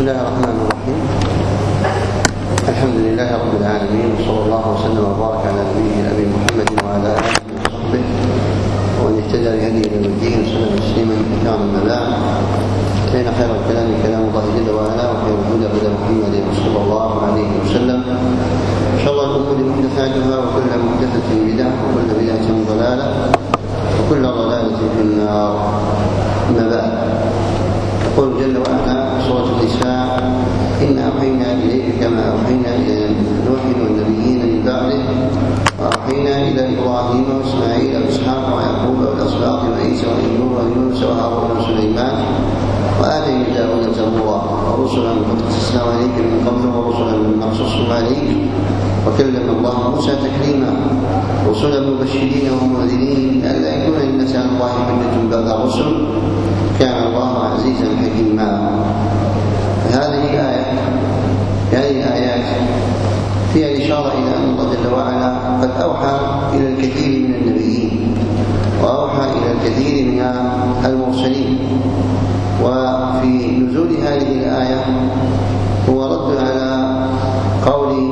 الله الرحمن الرحيم. الحمد لله رب العالمين، وصلى الله وسلم وبارك على نبيه الأبي محمد وعلى آله وصحبه ومن اهتدى بهديه إلى الدين وسلم تسليما كثيرا. أما بعد، فإن خير الكلام كلام الله جل وعلا، وخير الهدى هدى محمد صلى الله عليه وسلم، وشر الأمور محدثاتها، وكل محدثة بدعة، وكل بدعة ضلالة، وكل ضلالة في النار. أما بعد، يقول جل وعلا في سورة النساء: إنا أوحينا إليك كما أوحينا إلى نوح والنبيين من بعده، وأوحينا إلى إبراهيم وإسماعيل وإسحاق ويعقوب والأسباط وعيسى وأيوب ويونس وهارون وسليمان وآتينا داود زبورا، ورسلا قد قصصنا عليك من قبل ورسلا لم نقصصهم عليك، وكلم الله موسى تكليما، رسلا مبشرين ومنذرين ألا يكون للناس على الله حجة بعد الرسل، كان الله عزيزا حكيما. هذه الآيات فيها الإشارة إلى أن الله جل وعلا قد أوحى إلى الكثير من النبيين، وأوحى إلى الكثير من المرسلين. وفي نزول هذه الآية هو رد على قول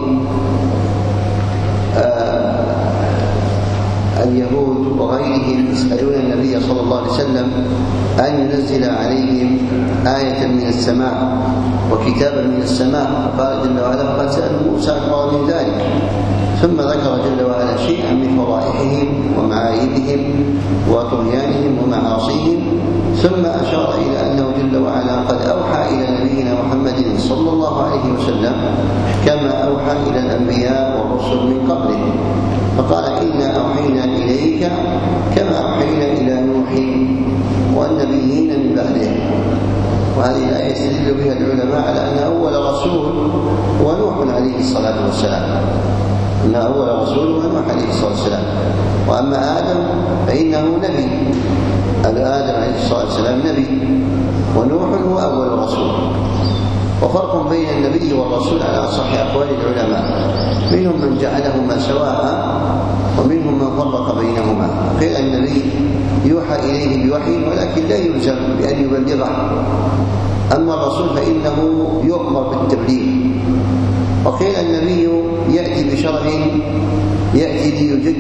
اليهود وغيرهم يسألون النبي صلى الله عليه وسلم أن ينزل عليهم آية من السماء وكتابا من السماء، فقال جل وعلا: قد سألوا موسى أكبر من ذلك. ثم ذكر جل وعلا شيئا من فضائحهم ومعايبهم وطغيانهم ومعاصيهم، ثم أشار إلى أنه جل وعلا قد أوحى إلى نبينا محمد صلى الله عليه وسلم كما أوحى إلى الأنبياء والرسل من قبله، فقال: إنا أوحينا إليك كما أوحينا إلى نوح والنبيين من بعده. وهذه الآية يستدل بها العلماء على أن أول رسول هو نوح عليه الصلاة والسلام، أن أول رسول هو نوح عليه الصلاة والسلام. وأما آدم فإنه نبي، آدم عليه الصلاة والسلام نبي، ونوح هو أول رسول. وفرق بين النبي والرسول على أصح أقوال العلماء، منهم من جعلهما سواء، ومنهم من فرق بينهما. قيل النبي يوحى إليه بوحي ولكن لا يلزم بأن يبلغه، أما الرسول فإنه يؤمر بالتبليغ. وقيل النبي يأتي بشرع، يأتي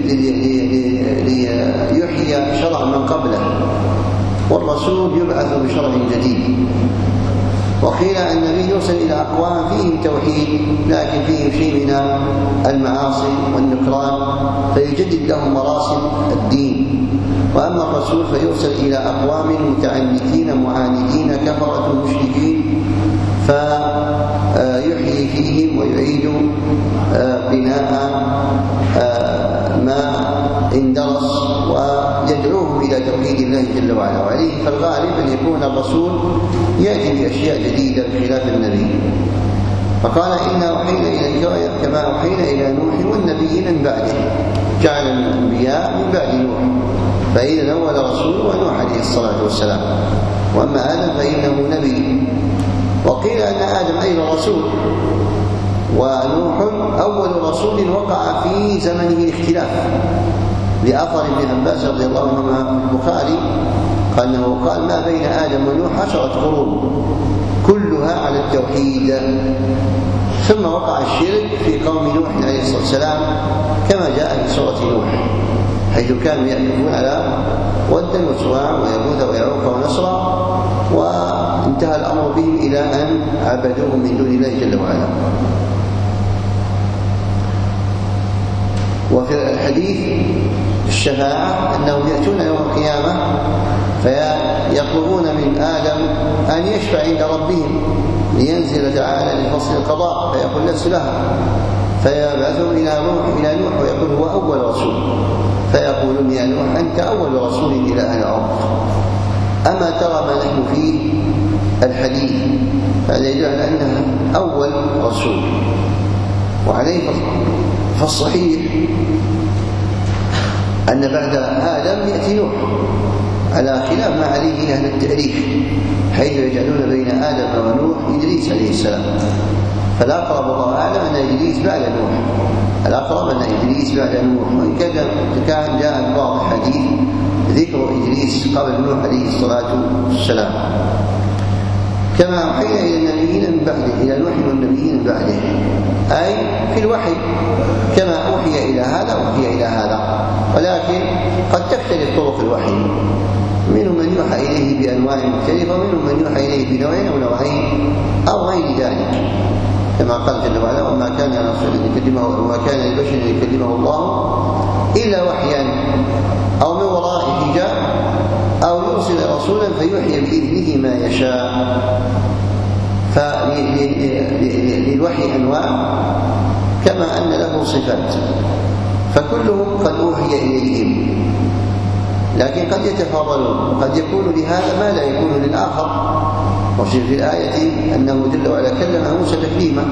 ليحيي شرع من قبله، والرسول يبعث بشرع جديد. وقيل النبي يرسل إلى أقوام فيهم توحيد لكن فيهم شيء من المعاصي والنكران، فيجدد لهم مراسم الدين. وأما الرسول فيرسل إلى أقوام متعنتين معاندين كفرة مشركين، فيحيي فيهم ويعيد بناء ما اندرس ويدعوهم إلى توحيد الله جل وعلا. وعليه فالغالب أن يكون الرسول يأتي بأشياء جديدة بخلاف النبي. فقال: إنا أوحينا إليك كما أوحينا إلى نوح والنبيين من بعده، جعل الأنبياء من بعد نوح، فإذا أول رسول ونوح عليه الصلاة والسلام. وأما آدم فإنه نبي. وقيل أن آدم أيضا رسول، ونوح أول رسول وقع في زمنه الاختلاف، لأثر ابن عباس رضي الله عنهما في البخاري قال أنه قال: ما بين آدم ونوح 10 قرون كلها على التوحيد. ثم وقع الشرك في قوم نوح عليه الصلاة والسلام كما جاء في سورة نوح، حيث كانوا يأكلون على ودا وسواع ويغوث ويعوق ونسرا، وانتهى الأمر بهم إلى أن عبدوهم من دون الله جل وعلا. وفي الحديث الشفاعة أنهم يأتون يوم القيامة فيطلبون من آدم أن يشفع عند ربهم لينزل تعالى لفصل القضاء، فيقول: لست لها. فيبعثهم إلى نوح ويقول: هو أول رسول، فيقولون: يا نوح أنت أول رسول إلى أهل الأرض، أما ترى ما نحن فيه الحديث؟ هذا يدل على أنها أول رسول. وعليه فالصحيح أن بعد آدم يأتي نوح، على خلاف ما عليه أهل التاريخ، حيث يجعلون بين آدم ونوح إدريس عليه السلام. فالأقرب والله أعلم أن إدريس بعد نوح، الأقرب أن إدريس بعد نوح، وإن كان جاء في بعض الحديث ذكر إدريس قبل نوح عليه الصلاة والسلام. كما أوحينا إلى النبيين من بعده، إلى نوح والنبيين من بعده، أي في الوحي كما أوحي إلى هذا أوحي إلى هذا، ولكن قد تختلف طرق الوحي، منهم من يوحى إليه بأنواع مختلفة، ومنهم من يوحى إليه بنوعين أو نوعين أو غير ذلك، كما قال جل وعلا: وما كان لبشر أن يكلمه الله إلا وحيا أو من وراء حجاب أو يرسل رسولا فيوحي بإذنه ما يشاء. فللوحي أنواع كما أن له صفات، فكلهم قد أوحي إليهم، لكن قد يتفاضلون، قد يكون لهذا ما لا يكون للآخر. وفي الآية أنه جل وعلا كلم موسى تكليما.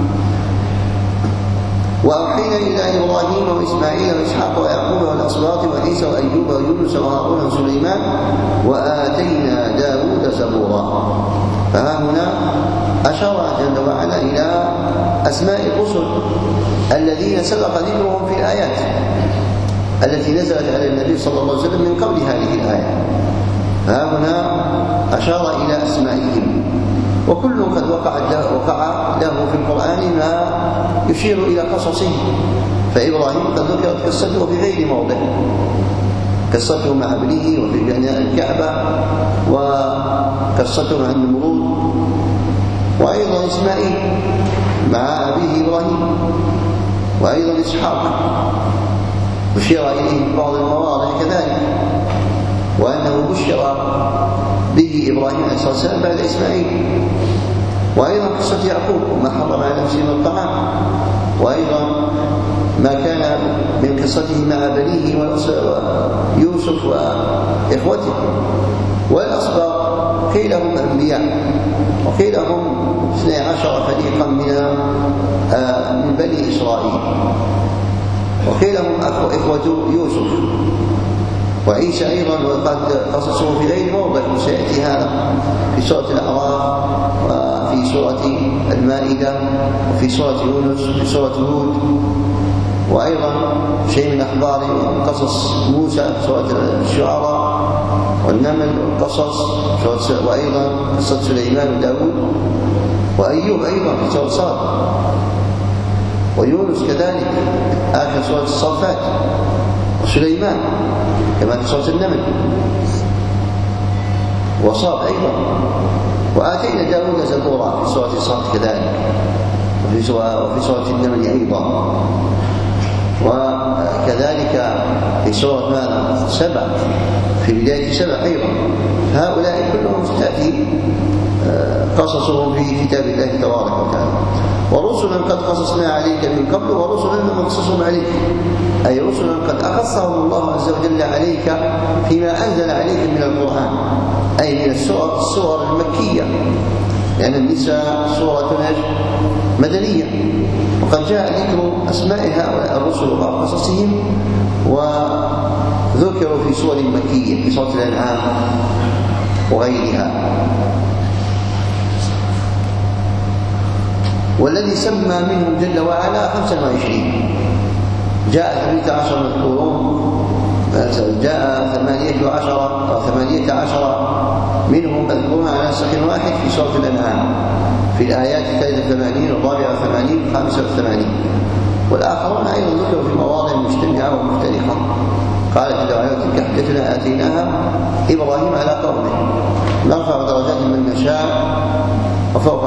وأوحينا إلى إبراهيم وإسماعيل وإسحاق ويعقوب والأسباط وعيسى وأيوب ويونس وهارون وسليمان وآتينا داود زبورا. فها هنا أشار جل وعلا إلى أسماء الرسل الذين سبق ذكرهم في الآيات التي نزلت على النبي صلى الله عليه وسلم من قبل هذه الآية. ها هنا أشار إلى أسمائهم، وكل قد وقع له في القرآن ما يشير إلى قصصه. فإبراهيم قد ذكرت قصته في غير موضع، قصته مع ابنه وفي بناء الكعبة، وقصته مع النمرود، وأيضا إسماعيل مع أبيه إبراهيم، وأيضا إسحاق أشير إليه في بعض المواضع كذلك، وأنه بشر به إبراهيم عليه الصلاة والسلام بعد إسماعيل. وأيضا قصة يعقوب وما حرم على نفسه من الطعام، وأيضا ما كان من قصته مع بنيه ويوسف وإخوته. والأسباط قيل هم أنبياء، وقيل هم 12 فريقا من بني إسرائيل، وقيل هم إخوة يوسف. وعيسى أيضا وقد قصصه في غير موضع، وسيأتي هذا في سورة الأعراف وفي سورة المائدة وفي سورة يونس وفي سورة هود، وأيضا شيء من أخبار قصص موسى في سورة الشعراء والنمل والقصص، وأيضا قصة سليمان وداود وأيوب أيضا في سورة صاد، ويونس كذلك آخر سورة الصافات، وسليمان كما في سورة النمل وصاد أيضا. وآتينا داود زبورا في سورة صاد كذلك، وفي سورة النمل أيضا، وكذلك في سورة ماذا؟ سبع، في بداية سبع أيضا. هؤلاء كلهم تأتي قصصهم في كتاب الله تبارك وتعالى. ورسلا قد قصصنا عليك من قبل ورسلا لم نقصصهم عليك، أي رسلا قد أخصهم الله عز وجل عليك فيما أنزل عليك من القرآن، أي من السور المكية، لأن النساء سورة مدنية، وقد جاء ذكر أسماء هؤلاء الرسل وقصصهم وذكروا في سور مكية في سورة الأنعام وغيرها. والذي سمى منهم جل وعلا 25، جاء 18 مذكورون، جاء 18 أو 18 منهم مذكورون على نسخ واحد في سورة الأنعام في الآيات 83 و84 و85، والآخرون أيضا ذكروا في مواضع مجتمعة ومختلفة. قال جل وعلا: تلك حجتنا آتيناها إبراهيم على قومه نرفع درجات من نشاء وفوق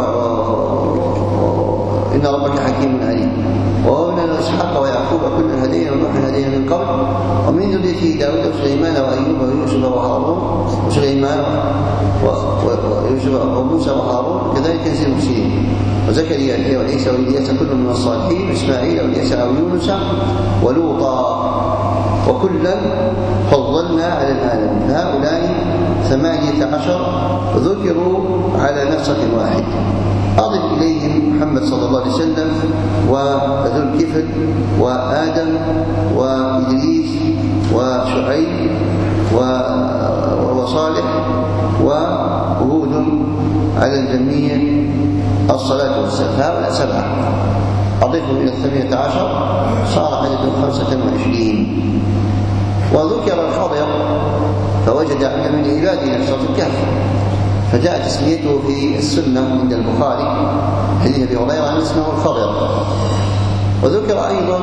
إن ربك حكيم عليم. ووهبنا له إسحاق ويعقوب كلا هدينا ونوحا هدينا من قبل ومن ذريته داود وسليمان وأيوب ويوسف وهارون وسليمان ويوسف وموسى وهارون كذلك نجزي المحسنين. وزكريا وعيسى وإلياس كل من الصالحين وإسماعيل واليسع ويونس ولوطا وكلا فضلنا على العالمين. هؤلاء 18 ذكروا على نسق واحد، أضف إليهم محمد صلى الله عليه وسلم وذو الكفل وآدم وإدريس وشعيب وصالح وهود على الجميع الصلاة والسلام. هؤلاء 7 أضفهم إلى 18 صار عددهم 25. وذكر الخضر فوجد عبدا من عبادنا في سورة الكهف، فجاء تسميته في السنة عند البخاري حديث أبي هريرة أن اسمه الخضر. وذكر أيضا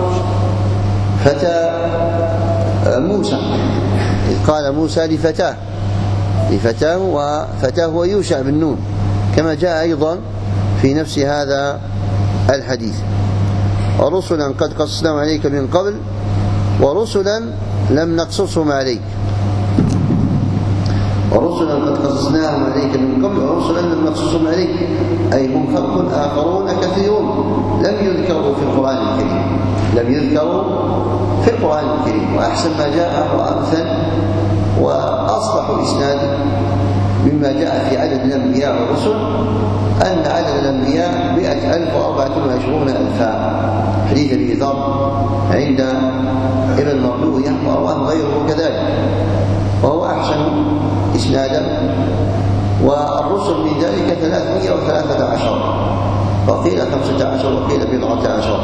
فتى موسى، إذ قال موسى لفتاه وفتاه هو يوشع بن نون، كما جاء أيضا في نفس هذا الحديث: ورسلا قد قصصناهم عليك من قبل ورسلا لم نقصصهم عليك. ورسلا قد قصصناهم عليك من قبل ورسلا لم نقصصهم عليك، أي هم خلق آخرون كثيرون لم يذكروا في القرآن الكريم. وأحسن ما جاء وأمثل وأصلح إسناد مما جاء في عدد الأنبياء والرسل أن عدد الأنبياء 100,024,000 حديث أبي ذر عند ابن مردوية ورواه غيره كذلك، وهو أحسن إسنادا. والرسل من ذلك 313 وقيل 15 وقيل 14.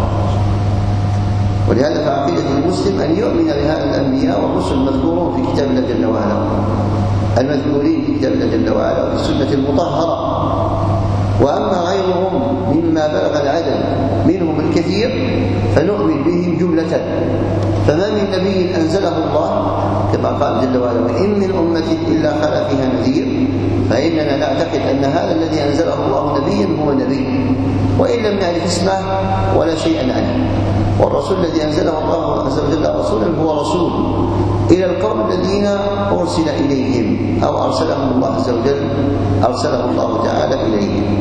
ولهذا فعقيدة المسلم أن يؤمن بهذا الأنبياء والرسل المذكورون في كتاب الله جل وعلا، المذكورين في كتاب الله جل وعلا وفي السنة المطهرة. وأما غيرهم مما بلغ العدد منهم الكثير فنؤمن بهم جملة. فما من نبي أنزله الله كما قال جل وعلا: وإن من أمة إلا خلا فيها نذير، فإننا نعتقد أن هذا الذي أنزله الله نبيا هو نبي وإن لم نعرف اسمه ولا شيئا عنه. والرسول الذي أنزله الله عز وجل رسولا هو رسول إلى القوم الذين أرسل إليهم أو أرسلهم الله عز وجل، أرسله الله تعالى إليهم.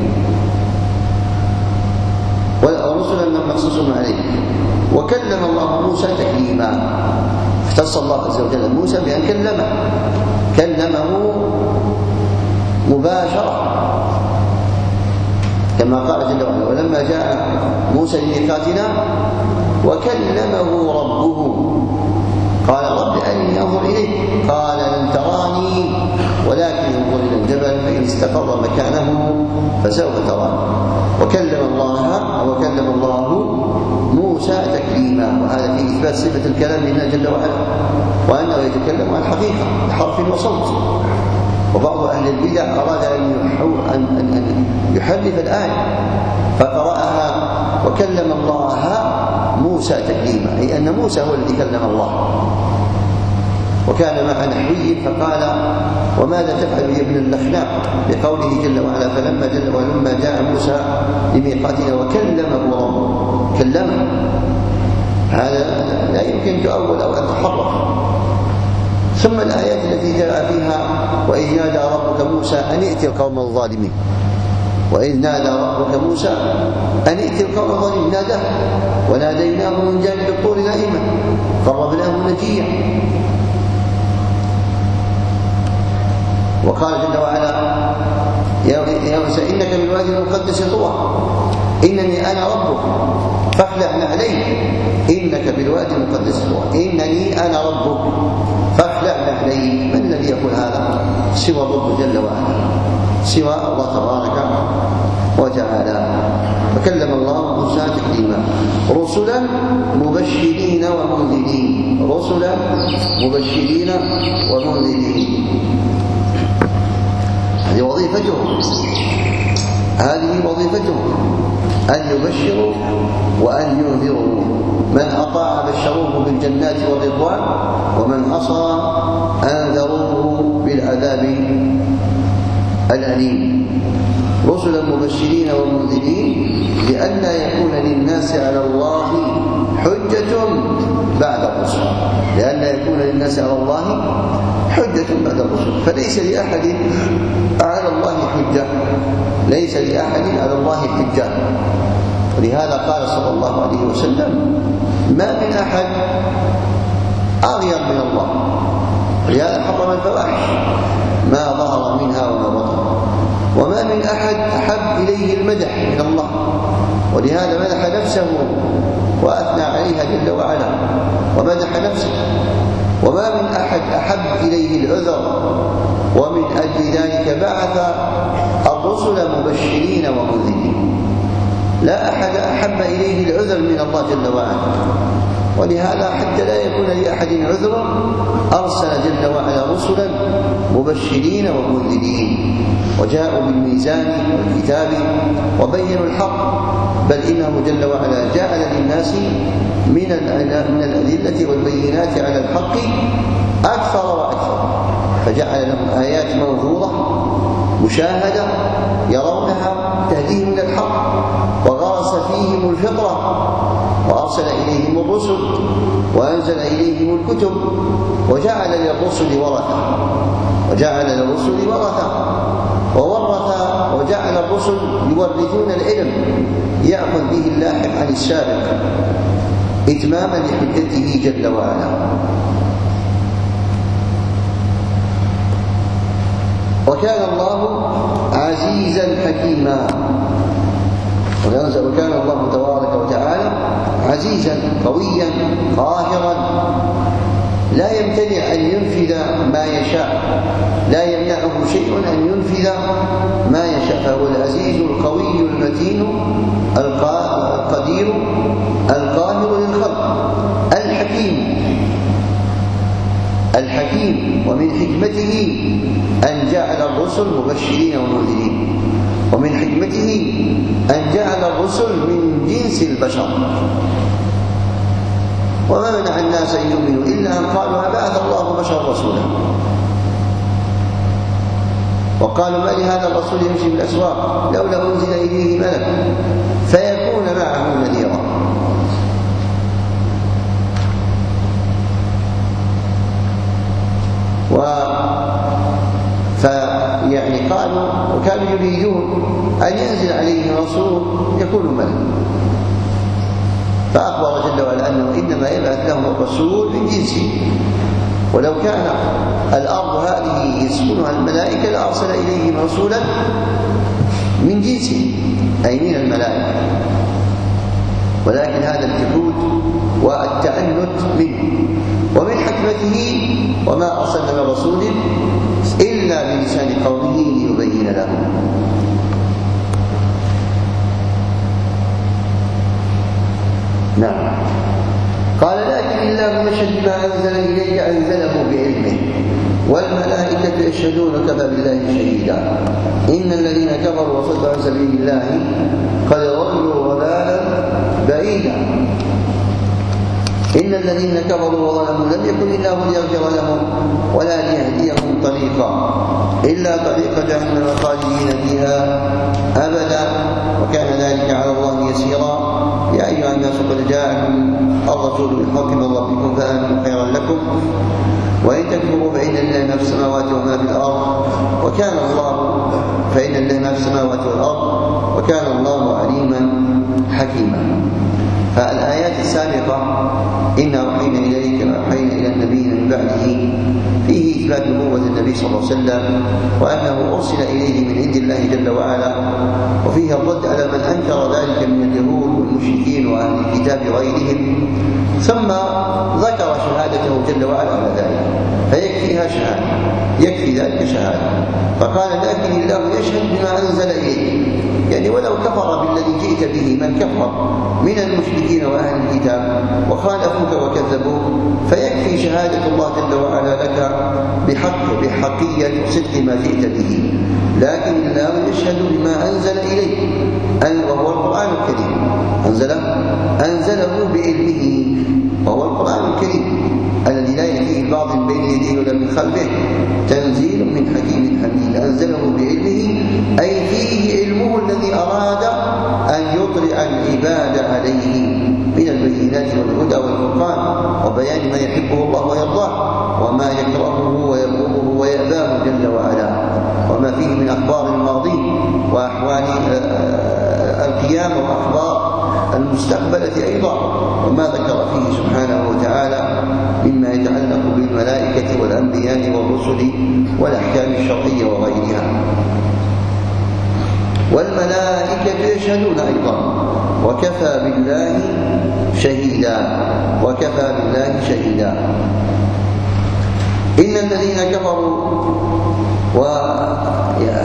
ورسلا لم نقصصهم عليه. وكلم الله موسى تكليما، اختص الله عز وجل موسى بأن كلمه مباشرة كما قال جل وعلا: ولما جاء موسى لميقاتنا وكلمه ربه قال: رب أرني أنظر إليك، قال: لن تراني ولكن انظر إلى الجبل فإن استقر مكانه فسوف تراني. وكلم الله موسى تكليما. وهذا في إثبات صفة الكلام لله جل وعلا، وأنه يتكلم عن الحقيقة بحرف وصوت. وبعض أهل البدع أراد أن يحرف الآية فقرأها وكلم الله موسى تكليما، أي أن موسى هو الذي كلم الله. وكان مع نحوي فقال: وماذا تفعل يا ابن اللخناق؟ بقوله جل وعلا: ولما جاء موسى لميقاتنا وكلمه ربه. كلمه، هذا لا يمكن تؤول أو أن تحرف. ثم الآيات التي جاء فيها: وإذ نادى ربك موسى أن ائت القوم الظالمين. وإذ نادى ربك موسى أن ائت القوم الظالمين، ناداه وناديناه من جانب الطور الأيمن قربناه نجيا. وقال جل وعلا: يا موسى إنك بالوادي المقدس طوى إنني أنا ربك فاخلع نعليك. إنك بالوادي المقدس طوى إنني أنا ربك فاخلع نعليك. من الذي يقول هذا سوى الرب جل وعلا، سوى الله تبارك وتعالى. فكلم الله موسى تكليما. رسلا مبشرين ومنذرين، رسلا مبشرين ومنذرين. هذه وظيفتهم أن يبشروا وأن ينذروا. من أطاع بشروه بالجنات والرضوان، ومن عصى أنذروه بالعذاب الأليم. رسلا مبشرين ومنذرين لئلا يكون للناس على الله حجة بعد الرسل. لئلا يكون للناس على الله حجة بعد الرسل. فليس لأحد على الله حجة، ليس لأحد على الله حجة. ولهذا قال صلى الله عليه وسلم: ما من أحد أغير من الله. ولهذا حرم الفواحش ما ظهر منها وما بطن. وما من أحد أحب إليه المدح من الله، ولهذا مدح نفسه وأثنى عليها جل وعلا ومدح نفسه. وما من أحد أحب إليه العذر، ومن أجل ذلك بعث الرسل مبشرين ومنذرين. لا أحد أحب إليه العذر من الله جل وعلا، ولهذا حتى لا يكون لأحد عذر أرسل جل وعلا رسلا مبشرين ومنذرين، وجاءوا بالميزان والكتاب وبينوا الحق، بل إنه جل وعلا جعل للناس من الأدلة والبينات على الحق أكثر وأكثر، فجعل لهم آيات منظورة مشاهدة يرونها تهديهم إلى الحق، وغرس فيهم الفطرة، وأرسل إليهم الرسل وأنزل إليهم الكتب، وجعل للرسل ورثة وجعل الرسل يورثون العلم يأخذ به اللاحق عن السابق إتماما لحجته جل وعلا. وكان الله عزيزا حكيما، وكان الله تبارك وتعالى عزيزا قويا قاهرا، لا يمتنع أن ينفذ ما يشاء، لا يمنعه شيء أن ينفذ ما يشاء، فهو العزيز القوي المتين القدير القاهر للخلق الحكيم. ومن حكمته أن جعل الرسل مبشرين ومنذرين، ومن حكمته أن جعل الرسل من جنس البشر، وما منع الناس أن يؤمنوا إلا أن قالوا أبعث الله بشرا رسولا، وقالوا ما لهذا الرسول يمشي في الأسواق لولا أنزل إليه ملك فيكون معه نذيرا. يعني قالوا وكانوا يريدون أن ينزل عليه رسول يكون ملك، فأخبر جل وعلا أنه إنما يبعث لهم الرسول من جنسه، ولو كان الأرض هذه يسكنها الملائكة لأرسل إليهم رسولا من جنسه أي من الملائكة، ولكن هذا الجحود والتعنت منه. ومن حكمته وما أرسلنا من رسول إلا بلسان قومه ليبين لهم. نعم. قال لكن الله يشهد ما أنزل إليك أنزله بعلمه والملائكة يشهدون كفى بالله شهيدا إن الذين كفروا وصدوا عن سبيل الله قد ضلوا ضلالا بعيدا. إن الذين كفروا وظلموا لم يكن الله ليغفر لهم ولا ليهديهم طريقا إلا طريق جهنم خالدين فيها أبدا وكان ذلك على الله يسيرا. يا أيها الناس قد جاءكم الرسول بالحق من ربكم فآمنوا خيرا لكم وإن تكفروا فإن لله ما في السماوات وما في الأرض وكان الله عليما حكيما. فالآيات السابقة إنا أوحينا إليك كما أوحينا إلى النبيين من بعده فيه إثبات نبوة النبي صلى الله عليه وسلم وأنه أرسل إليه من عند الله جل وعلا، وفيه الرد على من أنكر ذلك من اليهود والمشركين وأهل الكتاب وغيرهم، ثم ذكر شهادته جل وعلا على ذلك فيكفيها شهادة، يكفي ذلك شهادة. فقال لكن الله يشهد بما أنزل إليك، يعني ولو كفر بالذي جئت به من كفر من المشركين وأهل الكتاب وخالفوك وكذبوك فيكفي شهادة الله جل وعلا لك بحقية وصدق ما جئت به. لكن الله يشهد بما أنزل إليك وهو القرآن الكريم، أنزله بعلمه وهو القرآن الكريم الذي لا يأتيه الباطل من بين يديه ولا من خلفه تنزيل من حكيم حميد. أنزله بعلمه أي فيه علمه الذي أراد أن يطلع العباد عليه من البينات والهدى والفرقان وبيان ما يحبه الله ويرضاه وما يكرهه ويبغضه ويأباه جل وعلا، وما فيه من أخبار الماضي وأحوال القيامة وأخبار المستقبلة أيضا، وما ذكر فيه سبحانه وتعالى مما يتعلق بالملائكة والأنبياء والرسل والأحكام الشرعية وغيرها. والملائكة يشهدون أيضا وكفى بالله شهيدا. إن الذين كفروا،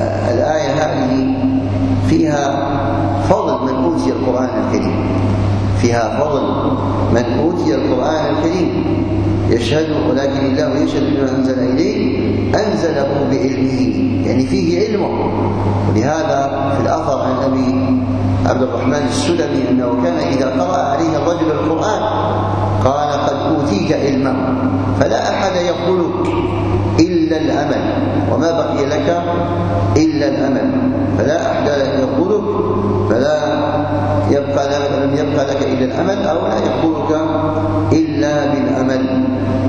والآية هذه فيها فضل من أوتي القرآن الكريم، فيها فضل من أوتي القرآن الكريم يشهد، ولكن الله يشهد بما أنزل إليه أنزله بعلمه، يعني فيه علمه. ولهذا في الأثر عن أبي عبد الرحمن السلمي أنه كان إذا قرأ عليه الرجل القرآن قال قد أوتيت علما فلا أحد يقبلك إلا الأمل، وما بقي لك إلا الأمل، فلا أحد يقبلك لم يبقى لك إلا الأمل، أو لا يقبلك إلا بالأمل.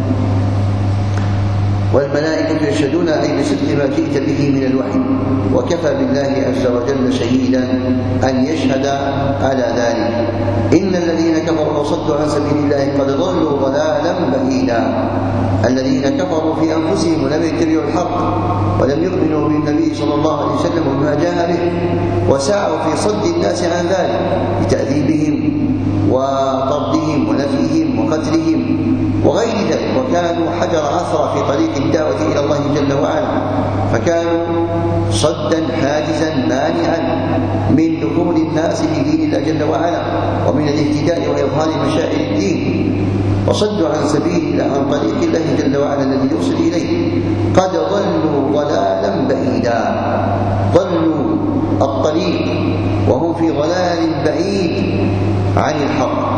والملائكة يشهدون أي بصدق ما جئت به من الوحي، وكفى بالله عز وجل شهيدا أن يشهد على ذلك. إن الذين كفروا وصدوا عن سبيل الله قد ضلوا ضلالا بعيدا. الذين كفروا في أنفسهم ولم يتبعوا الحق ولم يؤمنوا بالنبي صلى الله عليه وسلم وما جاء به، وسعوا في صد الناس عن ذلك بتأديبهم وطردهم ونفيهم وقتلهم وغير ذلك، وكانوا حجر أثر في طريق الدعوة إلى الله جل وعلا، فكانوا صدا حاجزا مانعا من دخول الناس في دين الله جل وعلا ومن الاهتداء وإظهار مشاعر الدين، وصدوا عن سبيل الله عن طريق الله جل وعلا الذي يوصل إليه. قد ضلوا ضلالا بعيدا، ضلوا الطريق وهم في ضلال بعيد عن الحق.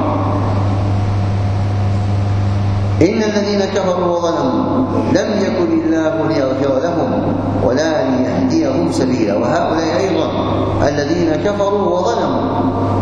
إن الذين كفروا وظلموا لم يكن الله ليغفر لهم ولا ليهديهم سبيلا. وهؤلاء أيضا الذين كفروا وظلموا،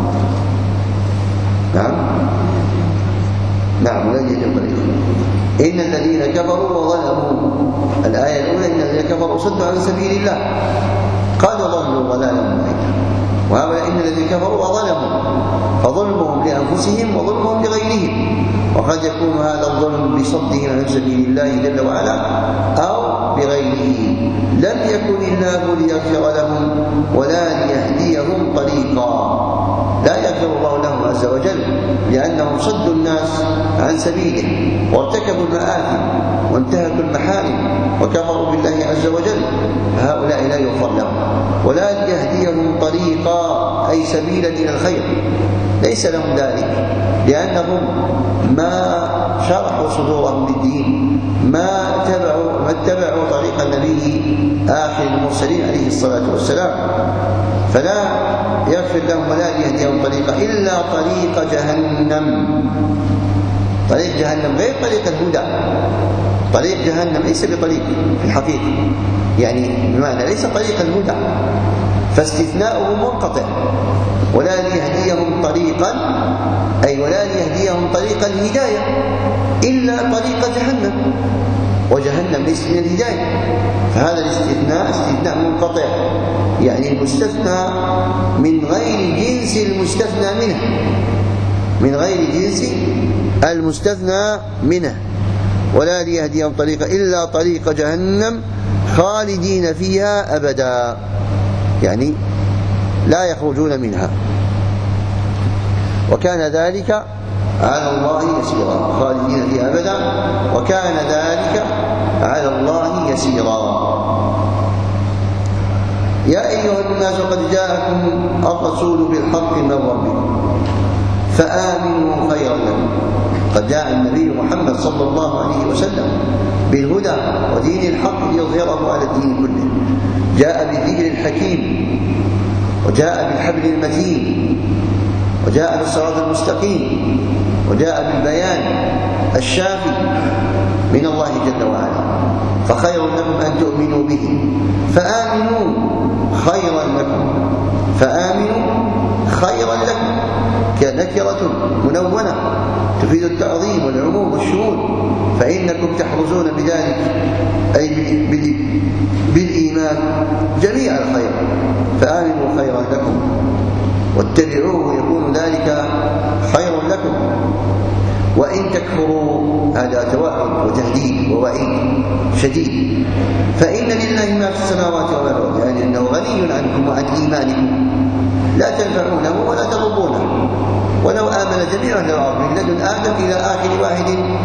نعم ولا يهديهم طريقا. إن الذين كفروا وظلموا، الآية الأولى إن الذين كفروا صدوا عن سبيل الله قد ضلوا ضلالا بعيدا. وهؤلاء إن الذين كفروا وظلموا، فظلمهم لأنفسهم وظلمهم لغيرهم، وقد يكون هذا الظلم بصدهم عن سبيل الله جل وعلا أو بغيره. لم يكن الله ليغفر لهم ولا ليهديهم طريقا، لا يغفر الله لهم عز وجل لأنهم صدوا الناس عن سبيله وارتكبوا المآثم وانتهكوا المحارم وكفروا بالله عز وجل، فهؤلاء لا يغفر لهم. ولا ليهديهم طريقا أي سبيلا إلى الخير، ليس لهم ذلك لأنهم ما شرحوا صدورهم للدين، ما اتبعوا طريق النبي آخر المرسلين عليه الصلاة والسلام، فلا يغفر لهم ولا يهديهم طريقا إلا طريق جهنم. طريق جهنم غير طريق الهدى، طريق جهنم ليس بطريق في الحقيقة، يعني بمعنى ليس طريق الهدى، فاستثناؤه منقطع. ولا ليهديهم طريقا أي ولا ليهديهم طريق الهداية إلا طريق جهنم، وجهنم ليس من الهداية، فهذا الاستثناء استثناء منقطع، يعني المستثنى من غير جنس المستثنى منه، من غير جنس المستثنى منه. ولا ليهديهم طريقا إلا طريق جهنم خالدين فيها أبدا، يعني لا يخرجون منها، وكان ذلك على الله يسيرا، خالدين فيها أبدا وكان ذلك على الله يسيرا. يا أيها الناس قد جاءكم الرسول بالحق من ربكم فآمنوا خيرا لكم. قد جاء النبي محمد صلى الله عليه وسلم بالهدى ودين الحق ليظهره على الدين كله، جاء بالذكر الحكيم وجاء بالحبل المتين وجاء بالصراط المستقيم وجاء بالبيان الشافي من الله جل وعلا، فخير لكم أن تؤمنوا به، فآمنوا خيرا لكم، فآمنوا خيرا لكم كنكرة منونة تفيد التعظيم والعموم والشمول، فإنكم تحرزون بذلك أي بالإيمان جميع الخير، فآمنوا خيرا لكم واتبعوه يكون ذلك خيرا لكم. وإن تكفروا هذا توعد وتهديد ووعيد شديد، فإن لله ما في السماوات وما في الأرض، يعني أنه غني عنكم وعن إيمانكم لا تنفعونه ولا تضرونه، ولو آمن جميع أهل الأرض من لدن آدم إلى آخر واحد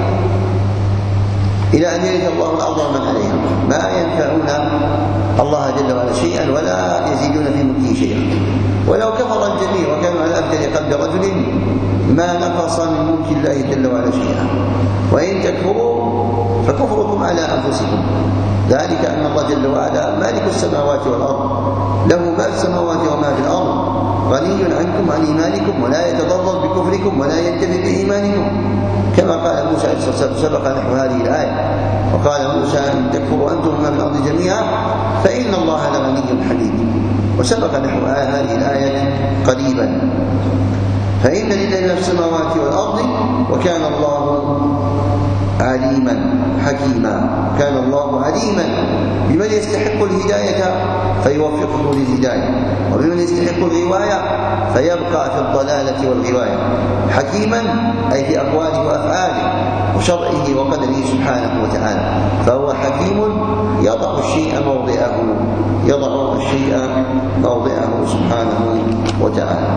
إلى أن يرث الله الأرض ومن عليها ما ينفعون الله جل وعلا شيئا ولا يزيدون في ملكه شيئا. ولو كفر الجميع وكانوا على في قلب رجل ما نقص من ملك الله جل وعلا شيئا، وإن تكفروا فكفركم على أنفسكم، ذلك أن الله جل وعلا مالك السماوات والأرض، له ما في السماوات وما في الأرض، غني عنكم عن إيمانكم ولا يتضرر بكفركم ولا ينتفع بإيمانكم، كما قال موسى عليه الصلاة والسلام سبق نحو هذه الآية. وقال موسى إن تكفروا أنتم ما في الأرض جميعا فإن الله لغني حميد، وسبق نحو هذه الآية قريبا. فإن لله ما في السماوات والأرض وكان الله عليما حكيما، كان الله عليما بمن يستحق الهداية فيوفقه للهداية، وبمن يستحق الغواية فيبقى في الضلالة والغواية، حكيما أي في أقواله وأفعاله وشرعه وقدره سبحانه وتعالى، فهو حكيم يضع الشيء موضعه سبحانه وتعالى.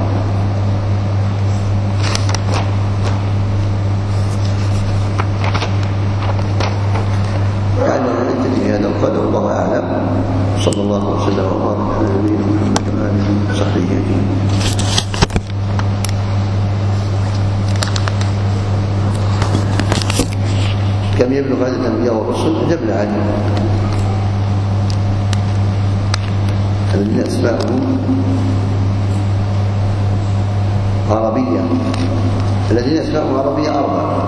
هذا القدر الله أعلم. صلى الله وسلم وبارك على نبينا محمد وآله وصحبه أجمعين. كم يبلغ عدد الأنبياء والرسل؟ جبل عدد الذين أسماءهم عربية، الذين أسماءهم عربية أربعة،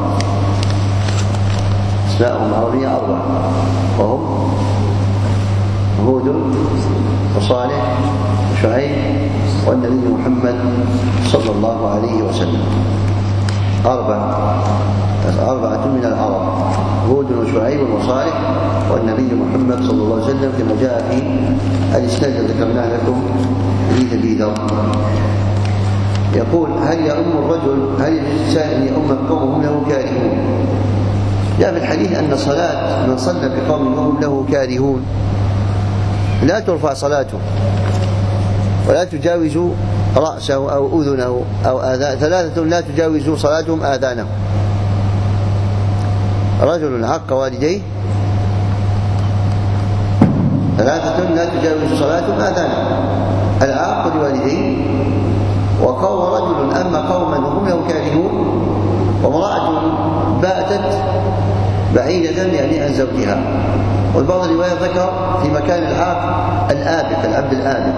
أسماءهم عربية أربعة، وهم هود وصالح وشعيب والنبي محمد صلى الله عليه وسلم. أربعة من العرب، هود وشعيب وصالح والنبي محمد صلى الله عليه وسلم، كما جاء في الإسناد الذي ذكرناه لكم حديث أبي ذر. يقول هل يؤم الرجل، هل الإنسان أن يؤم قومه له كارهون؟ جاء في الحديث أن صلاة من صلى بقوم وهم له كارهون لا ترفع صلاته ولا تجاوز رأسه أو أذنه أو آذان، ثلاثة لا تجاوز صلاتهم آذانه: رجل عق والديه، ثلاثة لا تجاوز صلاتهم آذانه: العاق لوالديه، وقول رجل أما قوما وهم له كارهون، وامرأة باتت بعيدة يعني عن زوجها. والبعض الرواية ذكر في مكان العاق الآبق، العبد الآبق.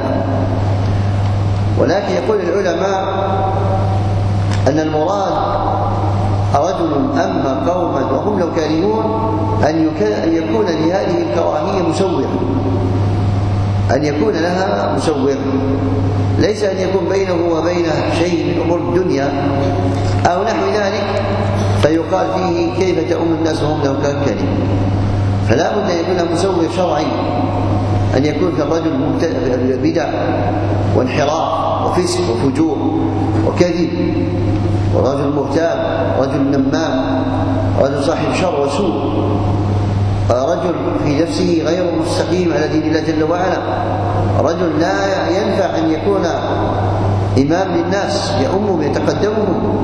ولكن يقول العلماء أن المراد رجل أما قوما وهم لو كارهون أن يكون لهذه الكراهية مسوغ، أن يكون لها مسوغ، ليس أن يكون بينه وبينه شيء من أمور الدنيا أو نحو ذلك فيقال فيه كيف تؤم الناس وهم له كارهون. فلا بد أن يكون مسوغ شرعي، أن يكون في الرجل مبتدع بدع وانحراف وفسق وفجور وكذب، ورجل مغتاب، رجل نمام، رجل صاحب شر وسوء، رجل في نفسه غير مستقيم على دين الله جل وعلا، رجل لا ينفع أن يكون إمام للناس يؤمهم يتقدمهم،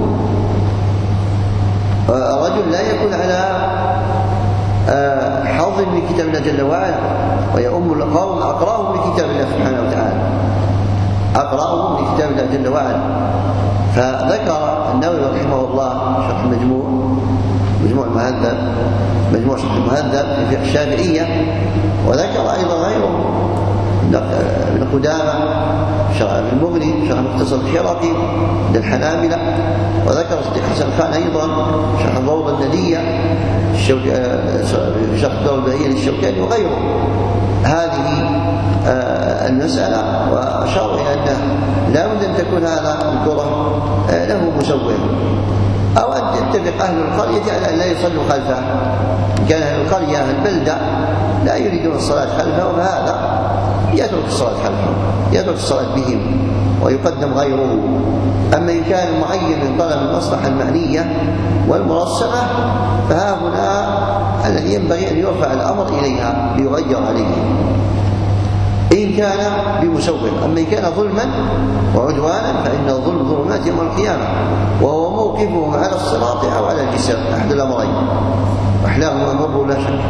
رجل لا يكون على حظ من كتاب الله جل وعلا ويؤم القوم أقرأهم لكتاب الله سبحانه وتعالى، أقرأهم لكتاب الله جل وعلا. فذكر النووي رحمه الله شرح مجموع شرح المهذب في فقه الشافعية، وذكر أيضا غيره ابن قدامة شرح المغني شرح مختصر الشرقي للحنابلة، وذكر صديق حسن خان أيضا شرح الروضة الندية شرح الدور البهية للشوكاني وغيره هذه المسألة، وأشار إلى أنه لا بد أن تكون هذا الكره له مسوغ، أو أن يتفق أهل القرية على أن لا يصلوا خلفه، إن كان أهل القرية أهل البلدة لا يريدون الصلاة خلفه فهذا يترك الصلاة خلفه، يترك الصلاة بهم ويقدم غيره. أما إن كان معين من طلب المصلحة المعنية والمرسمة فها هنا الذي ينبغي أن يرفع الأمر إليها ليغير عليه إن كان بمسوغ. أما إن كان ظلما وعدوانا فإن الظلم ظلمات يوم القيامة، وهو موقفه على الصراط أو على الجسر، أحد الأمرين، أحلاهما مر لا شك.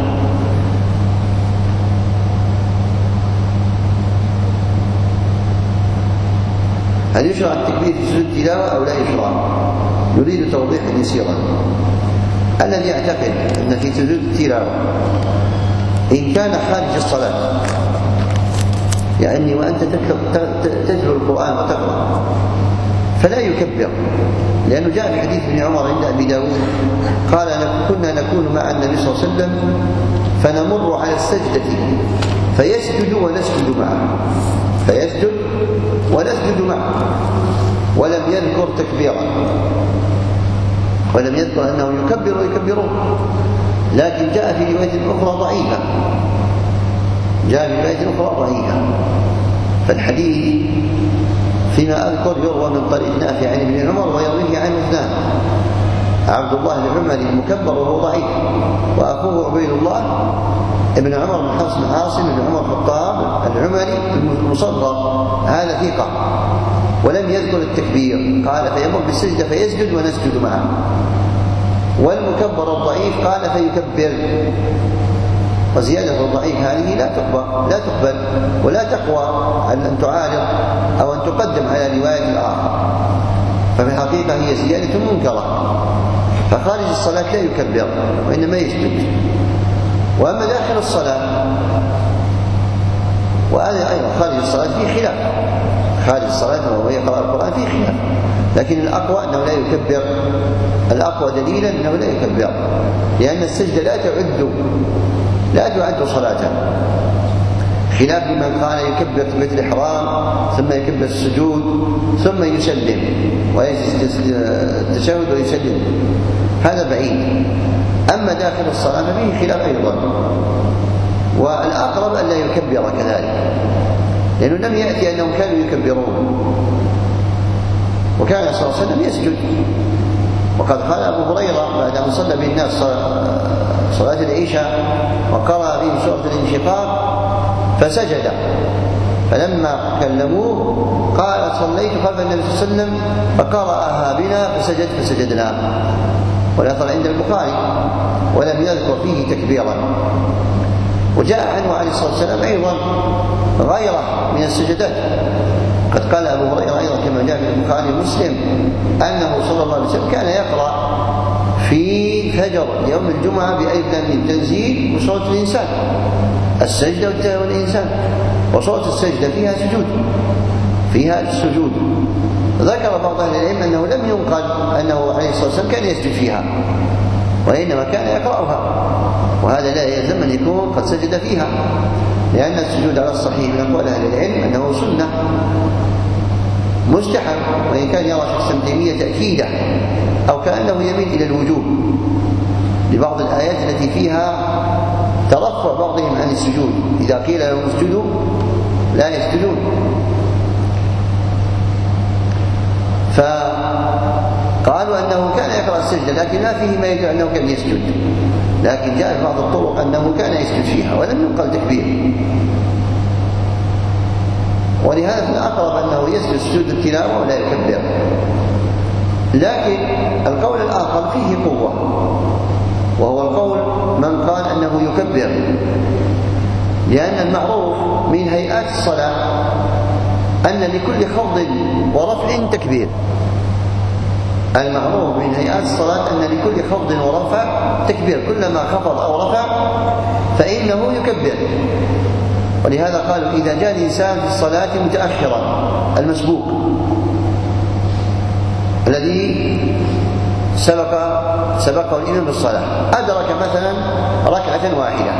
هل يشرع التكبير في سجود التلاوة أو لا يشرع؟ نريد توضيحا يسيرا. الذي يعتقد أن في سجود التلاوة إن كان خارج الصلاة، يعني وأنت تتلو القرآن وتقرأ، فلا يكبر، لأنه جاء في حديث ابن عمر عند أبي داود قال كنا نكون مع النبي صلى الله عليه وسلم فنمر على السجدة فيسجد ونسجد معه، فيسجد ونسجد معه، ولم يذكر تكبيرا، ولم يذكر أنه يكبر ويكبرون. لكن جاء في رواية أخرى ضعيفة، جاء في رواية أخرى ضعيفة. فالحديث فيما أذكر يروى من طريق نافع عن ابن عمر ويرويه عن اثنان، عبد الله العمري المكبر وهو ضعيف، وأخوه عبيد الله ابن عمر بن حفص بن عاصم بن عمر الخطاب العمري المصغر، هذا ثقة، ولم يذكر التكبير، قال فيمر بالسجدة فيسجد ونسجد معه. والمكبر الضعيف قال فيكبر، وزيادة الضعيف هذه لا تقبل ولا تقوى أن تعارض أو أن تقدم على رواية الآخر، ففي الحقيقة هي زيادة منكرة. فخارج الصلاة لا يكبر وإنما يسجد. وأما داخل الصلاة، وهذا أيضا خارج الصلاة فيه خلاف، خارج الصلاة وهو يقرأ القرآن فيه خلاف، لكن الأقوى أنه لا يكبر، الأقوى دليلا أنه لا يكبر، لأن السجدة لا تعد صلاة، خلاف لمن قال يكبر تكبيرة الإحرام ثم يكبر السجود ثم يسلم ويجلس التشهد ويسلم، هذا بعيد. أما داخل الصلاة ففيه خلاف أيضا، والأقرب أن لا يكبر كذلك، لأنه لم يأتي أنهم كانوا يكبرون، وكان صلى الله عليه وسلم يسجد. وقد قال أبو هريرة بعد أن صلى بالناس صلاة العشاء وقرأ بهم سورة الانشقاق فسجد، فلما كلموه قال صليت خلف النبي صلى الله عليه وسلم فقرأها بنا فسجدنا، والأثر عند البخاري، ولم يذكر فيه تكبيرا. وجاء عنه عليه الصلاة والسلام أيضا غيره من السجدات، قد قال أبو هريرة أيضا كما جاء في البخاري ومسلم أنه صلى الله عليه وسلم كان يقرأ في فجر يوم الجمعة بألف لام ميم تنزيل وسورة الإنسان، السجدة والإنسان، وسورة السجدة فيها السجود. ذكر بعض أهل العلم أنه لم ينقل أنه عليه الصلاة والسلام كان يسجد فيها، وإنما كان يقرأها، وهذا لا يلزم أن يكون قد سجد فيها، لأن السجود على الصحيح من أقوال أهل العلم أنه سنة مستحب، وإن كان يرى شخص ابن تيمية تأكيده أو كأنه يميل إلى الوجوب لبعض الآيات التي فيها ترفع بعضهم عن السجود، إذا قيل لهم اسجدوا لا يسجدون. فقالوا أنه كان يقرأ السجدة لكن ما فيه ما يدل أنه كان يسجد، لكن جاء في بعض الطرق أنه كان يسجد فيها ولم ينقل تكبير، ولهذا في الأقرب أنه يسجد سجود التلاوة ولا يكبر. لكن القول الآخر فيه قوة، وهو القول من قال أنه يكبر، لأن المعروف من هيئات الصلاة أن لكل خفض ورفع تكبير، المعروف من هيئات الصلاة أن لكل خفض ورفع تكبير، كلما خفض أو رفع فإنه يكبر. ولهذا قالوا إذا جاء الإنسان في الصلاة متأخرا، المسبوق الذي سبقه الإمام بالصلاة، أدرك مثلا ركعة واحدة،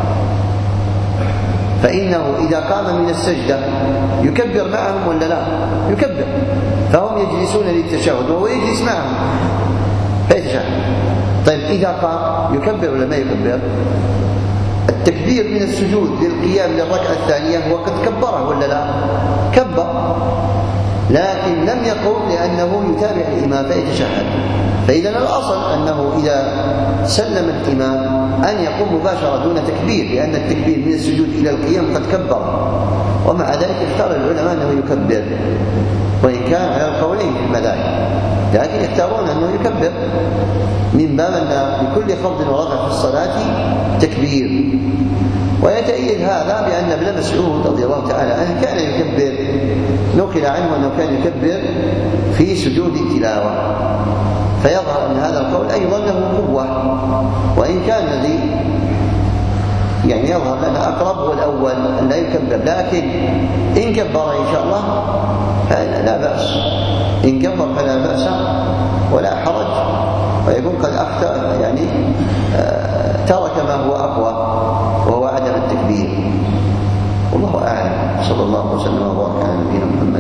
فإنه إذا قام من السجدة يكبر معهم ولا لا؟ يكبر، فهم يجلسون للتشهد وهو يجلس معهم فيتشهد. طيب إذا قام يكبر ولا ما يكبر؟ التكبير من السجود للقيام للركعة الثانية هو قد كبره ولا لا؟ كبر، لكن لم يقم لأنه يتابع الإمام فيتشهد. فإذا الأصل أنه إذا سلم الإمام أن يقوم مباشرة دون تكبير، لأن التكبير من السجود إلى القيام قد كبر، ومع ذلك اختار العلماء أنه يكبر، وإن كان على القولين في المذاهب، لكن يختارون أنه يكبر من باب أن لكل خفض ورفع في الصلاة تكبير. ويتأيد هذا بأن ابن مسعود رضي الله تعالى عنه كان يكبر، نقل عنه أنه كان يكبر في سجود التلاوة، فيظهر أن هذا القول أيضا له قوة، وإن كان الذي يعني يظهر لنا أقرب هو الأول أن لا يكبر، لكن إن كبر إن شاء الله فلا بأس، إن كبر فلا بأس ولا حرج، ويكون قد أخطأ يعني ترك ما هو أقوى وهو عدم التكبير. والله أعلم. صلى الله وسلم وبارك على نبينا محمد.